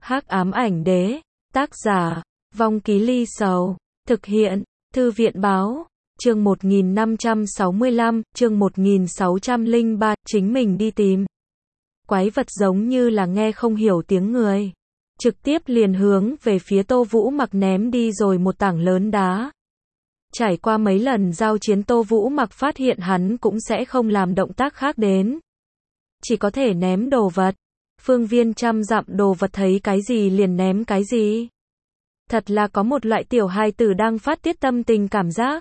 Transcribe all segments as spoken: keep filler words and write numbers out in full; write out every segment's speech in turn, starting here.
Hắc ám ảnh đế, tác giả, Vong Ký Ly Sầu, thực hiện, Thư viện báo, chương một nghìn năm trăm sáu mươi lăm, chương một nghìn sáu trăm lẻ ba, chính mình đi tìm. Quái vật giống như là nghe không hiểu tiếng người. Trực tiếp liền hướng về phía Tô Vũ Mặc ném đi rồi một tảng lớn đá. Trải qua mấy lần giao chiến Tô Vũ Mặc phát hiện hắn cũng sẽ không làm động tác khác đến. Chỉ có thể ném đồ vật. Phương viên trăm dặm đồ vật thấy cái gì liền ném cái gì. Thật là có một loại tiểu hài tử đang phát tiết tâm tình cảm giác.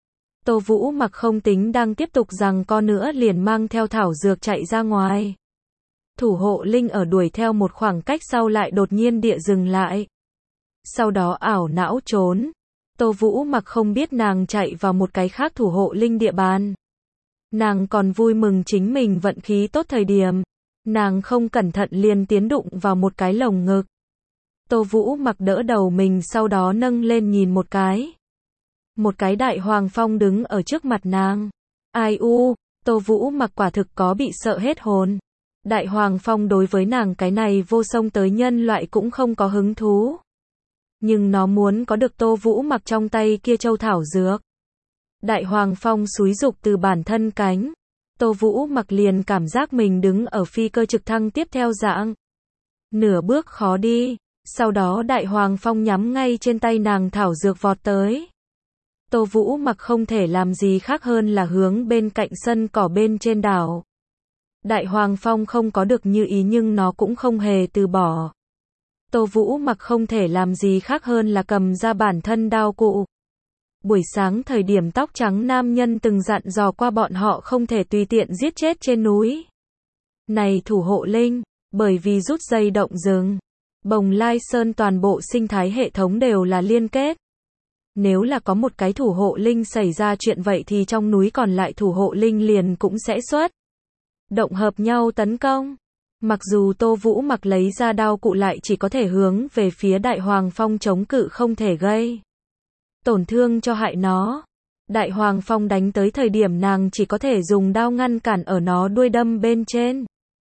Tô Vũ Mặc không tính đang tiếp tục rằng co nữa liền mang theo thảo dược chạy ra ngoài. Thủ hộ linh ở đuổi theo một khoảng cách sau lại đột nhiên địa dừng lại. Sau đó ảo não trốn. Tô Vũ Mặc không biết nàng chạy vào một cái khác thủ hộ linh địa bàn. Nàng còn vui mừng chính mình vận khí tốt thời điểm. Nàng không cẩn thận liền tiến đụng vào một cái lồng ngực. Tô Vũ Mặc đỡ đầu mình sau đó nâng lên nhìn một cái. Một cái đại hoàng phong đứng ở trước mặt nàng. Ai u, Tô Vũ Mặc quả thực có bị sợ hết hồn. Đại hoàng phong đối với nàng cái này vô sông tới nhân loại cũng không có hứng thú. Nhưng nó muốn có được Tô Vũ Mặc trong tay kia châu thảo dược. Đại hoàng phong xúi dục từ bản thân cánh. Tô Vũ Mặc liền cảm giác mình đứng ở phi cơ trực thăng tiếp theo dạng. Nửa bước khó đi, sau đó đại hoàng phong nhắm ngay trên tay nàng thảo dược vọt tới. Tô Vũ Mặc không thể làm gì khác hơn là hướng bên cạnh sân cỏ bên trên đảo. Đại hoàng phong không có được như ý nhưng nó cũng không hề từ bỏ. Tô Vũ Mặc không thể làm gì khác hơn là cầm ra bản thân đao cụ. Buổi sáng thời điểm tóc trắng nam nhân từng dặn dò qua bọn họ không thể tùy tiện giết chết trên núi. Này thủ hộ linh, bởi vì rút dây động rừng, Bồng Lai Sơn toàn bộ sinh thái hệ thống đều là liên kết. Nếu là có một cái thủ hộ linh xảy ra chuyện vậy thì trong núi còn lại thủ hộ linh liền cũng sẽ xuất động hợp nhau tấn công. Mặc dù Tô Vũ Mặc lấy ra đao cụ lại chỉ có thể hướng về phía đại hoàng phong chống cự không thể gây tổn thương cho hại nó. Đại hoàng phong đánh tới thời điểm nàng chỉ có thể dùng đao ngăn cản ở nó đuôi đâm bên trên.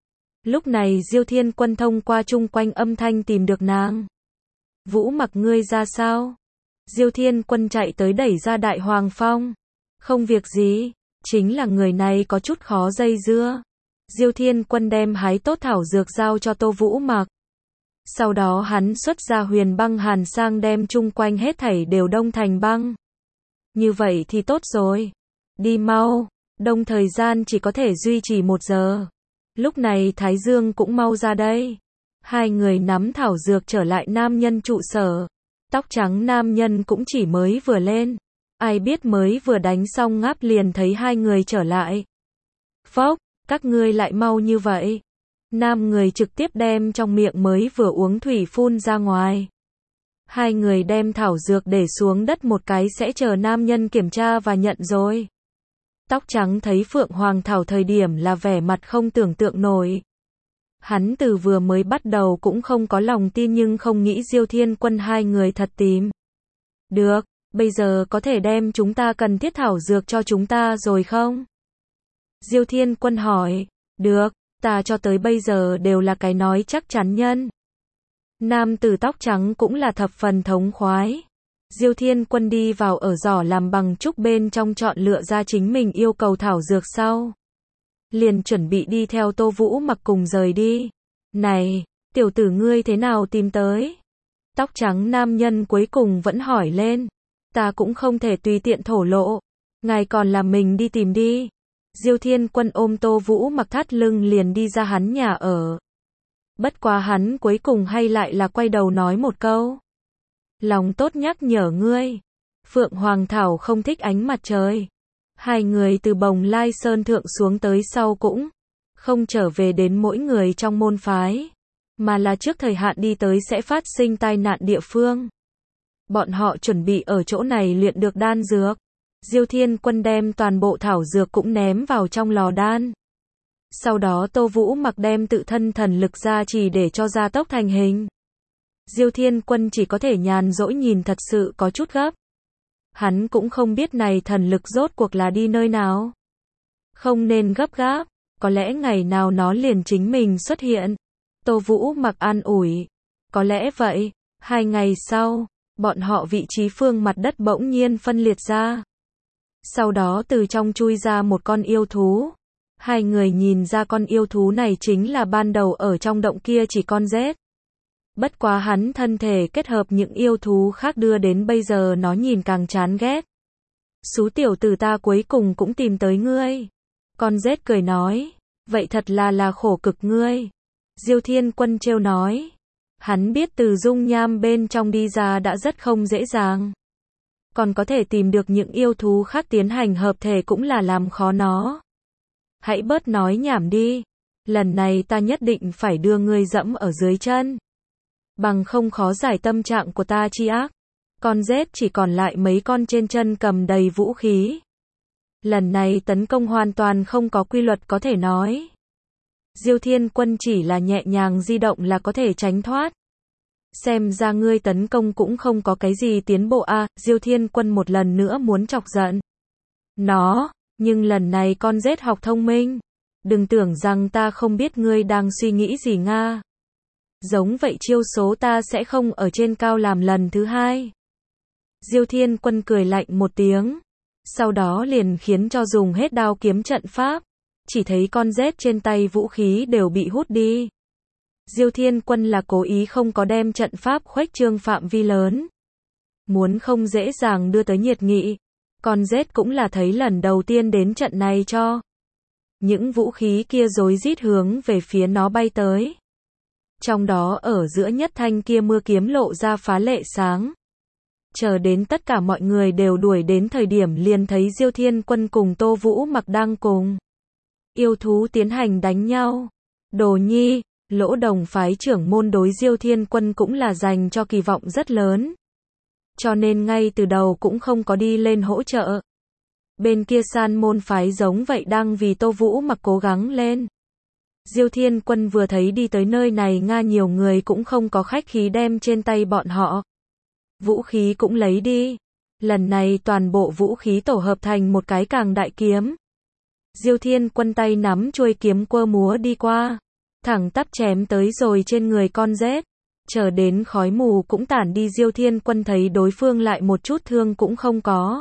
Lúc này Diêu Thiên Quân thông qua chung quanh âm thanh tìm được nàng. Vũ Mặc ngươi ra sao? Diêu Thiên Quân chạy tới đẩy ra đại hoàng phong. Không việc gì, chính là người này có chút khó dây dưa. Diêu Thiên Quân đem hái tốt thảo dược giao cho Tô Vũ Mặc. Sau đó hắn xuất ra huyền băng hàn sang đem chung quanh hết thảy đều đông thành băng. Như vậy thì tốt rồi. Đi mau, đông thời gian chỉ có thể duy trì một giờ. Lúc này Thái Dương cũng mau ra đây. Hai người nắm thảo dược trở lại nam nhân trụ sở. Tóc trắng nam nhân cũng chỉ mới vừa lên. Ai biết mới vừa đánh xong ngáp liền thấy hai người trở lại. Phốc, các ngươi lại mau như vậy. Nam người trực tiếp đem trong miệng mới vừa uống thủy phun ra ngoài. Hai người đem thảo dược để xuống đất một cái sẽ chờ nam nhân kiểm tra và nhận rồi. Tóc trắng thấy Phượng Hoàng Thảo thời điểm là vẻ mặt không tưởng tượng nổi. Hắn từ vừa mới bắt đầu cũng không có lòng tin nhưng không nghĩ Diêu Thiên Quân hai người thật tìm được, bây giờ có thể đem chúng ta cần thiết thảo dược cho chúng ta rồi không? Diêu Thiên Quân hỏi, được, ta cho tới bây giờ đều là cái nói chắc chắn nhân. Nam tử tóc trắng cũng là thập phần thống khoái. Diêu Thiên Quân đi vào ở giỏ làm bằng trúc bên trong chọn lựa ra chính mình yêu cầu thảo dược sau. Liền chuẩn bị đi theo Tô Vũ Mặc cùng rời đi. Này, tiểu tử ngươi thế nào tìm tới? Tóc trắng nam nhân cuối cùng vẫn hỏi lên. Ta cũng không thể tùy tiện thổ lộ. Ngài còn là mình đi tìm đi. Diêu Thiên Quân ôm Tô Vũ Mặc thắt lưng liền đi ra hắn nhà ở. Bất quá hắn cuối cùng hay lại là quay đầu nói một câu. Lòng tốt nhắc nhở ngươi. Phượng Hoàng Thảo không thích ánh mặt trời. Hai người từ Bồng Lai Sơn thượng xuống tới sau cũng không trở về đến mỗi người trong môn phái, mà là trước thời hạn đi tới sẽ phát sinh tai nạn địa phương. Bọn họ chuẩn bị ở chỗ này luyện được đan dược. Diêu Thiên Quân đem toàn bộ thảo dược cũng ném vào trong lò đan. Sau đó Tô Vũ Mặc đem tự thân thần lực ra chỉ để cho gia tốc thành hình. Diêu Thiên Quân chỉ có thể nhàn rỗi nhìn thật sự có chút gấp. Hắn cũng không biết này thần lực rốt cuộc là đi nơi nào. Không nên gấp gáp, có lẽ ngày nào nó liền chính mình xuất hiện. Tô Vũ Mặc an ủi. Có lẽ vậy. Hai ngày sau, bọn họ vị trí phương mặt đất bỗng nhiên phân liệt ra. Sau đó từ trong chui ra một con yêu thú. Hai người nhìn ra con yêu thú này chính là ban đầu ở trong động kia chỉ con rết. Bất quá hắn thân thể kết hợp những yêu thú khác đưa đến bây giờ nó nhìn càng chán ghét. Xú tiểu tử, ta cuối cùng cũng tìm tới ngươi. Con rết cười nói. Vậy thật là là khổ cực ngươi. Diêu Thiên Quân trêu nói. Hắn biết từ dung nham bên trong đi ra đã rất không dễ dàng. Còn có thể tìm được những yêu thú khác tiến hành hợp thể cũng là làm khó nó. Hãy bớt nói nhảm đi. Lần này ta nhất định phải đưa ngươi dẫm ở dưới chân. Bằng không khó giải tâm trạng của ta chi ác. Con rết chỉ còn lại mấy con trên chân cầm đầy vũ khí. Lần này tấn công hoàn toàn không có quy luật có thể nói. Diêu Thiên Quân chỉ là nhẹ nhàng di động là có thể tránh thoát. Xem ra ngươi tấn công cũng không có cái gì tiến bộ a. À, Diêu Thiên Quân một lần nữa muốn chọc giận nó, nhưng lần này con rết học thông minh. Đừng tưởng rằng ta không biết ngươi đang suy nghĩ gì nga. Giống vậy chiêu số ta sẽ không ở trên cao làm lần thứ hai. Diêu Thiên Quân cười lạnh một tiếng. Sau đó liền khiến cho dùng hết đao kiếm trận pháp. Chỉ thấy con rết trên tay vũ khí đều bị hút đi. Diêu Thiên Quân là cố ý không có đem trận pháp khuếch trương phạm vi lớn. Muốn không dễ dàng đưa tới nhiệt nghị. Con rết cũng là thấy lần đầu tiên đến trận này cho. Những vũ khí kia rối rít hướng về phía nó bay tới. Trong đó ở giữa nhất thanh kia mưa kiếm lộ ra phá lệ sáng. Chờ đến tất cả mọi người đều đuổi đến thời điểm liền thấy Diêu Thiên Quân cùng Tô Vũ Mặc đang cùng yêu thú tiến hành đánh nhau. Đồ Nhi, Lỗ Đồng phái trưởng môn đối Diêu Thiên Quân cũng là dành cho kỳ vọng rất lớn. Cho nên ngay từ đầu cũng không có đi lên hỗ trợ. Bên kia San môn phái giống vậy đang vì Tô Vũ Mặc cố gắng lên. Diêu Thiên Quân vừa thấy đi tới nơi này nga nhiều người cũng không có khách khí đem trên tay bọn họ. Vũ khí cũng lấy đi. Lần này toàn bộ vũ khí tổ hợp thành một cái càng đại kiếm. Diêu Thiên Quân tay nắm chuôi kiếm quơ múa đi qua. Thẳng tắp chém tới rồi trên người con rết. Chờ đến khói mù cũng tản đi Diêu Thiên Quân thấy đối phương lại một chút thương cũng không có.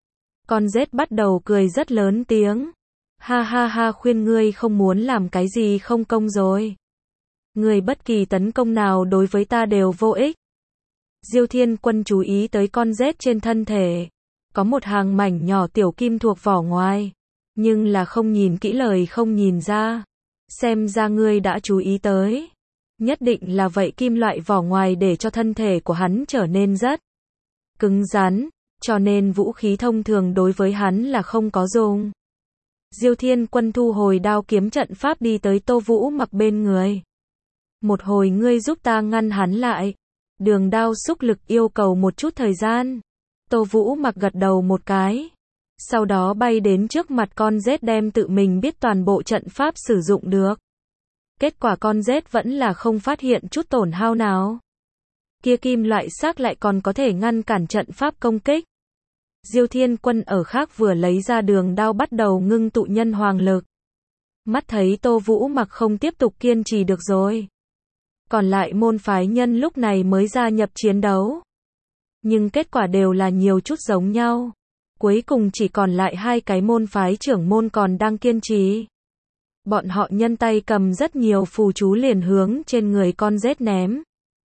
Con rết bắt đầu cười rất lớn tiếng. Ha ha ha, khuyên ngươi không muốn làm cái gì không công rồi. Ngươi bất kỳ tấn công nào đối với ta đều vô ích. Diêu Thiên Quân chú ý tới con rết trên thân thể. Có một hàng mảnh nhỏ tiểu kim thuộc vỏ ngoài. Nhưng là không nhìn kỹ lời không nhìn ra. Xem ra ngươi đã chú ý tới. Nhất định là vậy, kim loại vỏ ngoài để cho thân thể của hắn trở nên rất cứng rắn. Cho nên vũ khí thông thường đối với hắn là không có dùng. Diêu Thiên Quân thu hồi đao kiếm trận pháp đi tới Tô Vũ Mặc bên người. Một hồi ngươi giúp ta ngăn hắn lại. Đường đao xúc lực yêu cầu một chút thời gian. Tô Vũ Mặc gật đầu một cái. Sau đó bay đến trước mặt con rết đem tự mình biết toàn bộ trận pháp sử dụng được. Kết quả con rết vẫn là không phát hiện chút tổn hao nào. Kia kim loại xác lại còn có thể ngăn cản trận pháp công kích. Diêu Thiên Quân ở khác vừa lấy ra đường đao bắt đầu ngưng tụ nhân hoàng lực. Mắt thấy Tô Vũ Mặc không tiếp tục kiên trì được rồi. Còn lại môn phái nhân lúc này mới gia nhập chiến đấu. Nhưng kết quả đều là nhiều chút giống nhau. Cuối cùng chỉ còn lại hai cái môn phái trưởng môn còn đang kiên trì. Bọn họ nhân tay cầm rất nhiều phù chú liền hướng trên người con rết ném.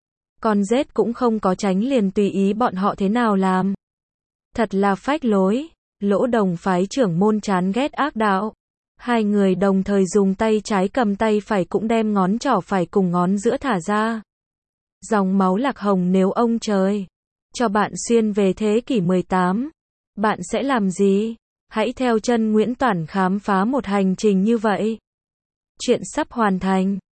Con rết cũng không có tránh liền tùy ý bọn họ thế nào làm. Thật là phách lối. Lỗ Đồng phái trưởng môn chán ghét ác đạo. Hai người đồng thời dùng tay trái cầm tay phải cũng đem ngón trỏ phải cùng ngón giữa thả ra. Dòng máu lạc hồng, nếu ông trời cho bạn xuyên về thế kỷ mười tám, bạn sẽ làm gì? Hãy theo chân Nguyễn Toản khám phá một hành trình như vậy. Chuyện sắp hoàn thành.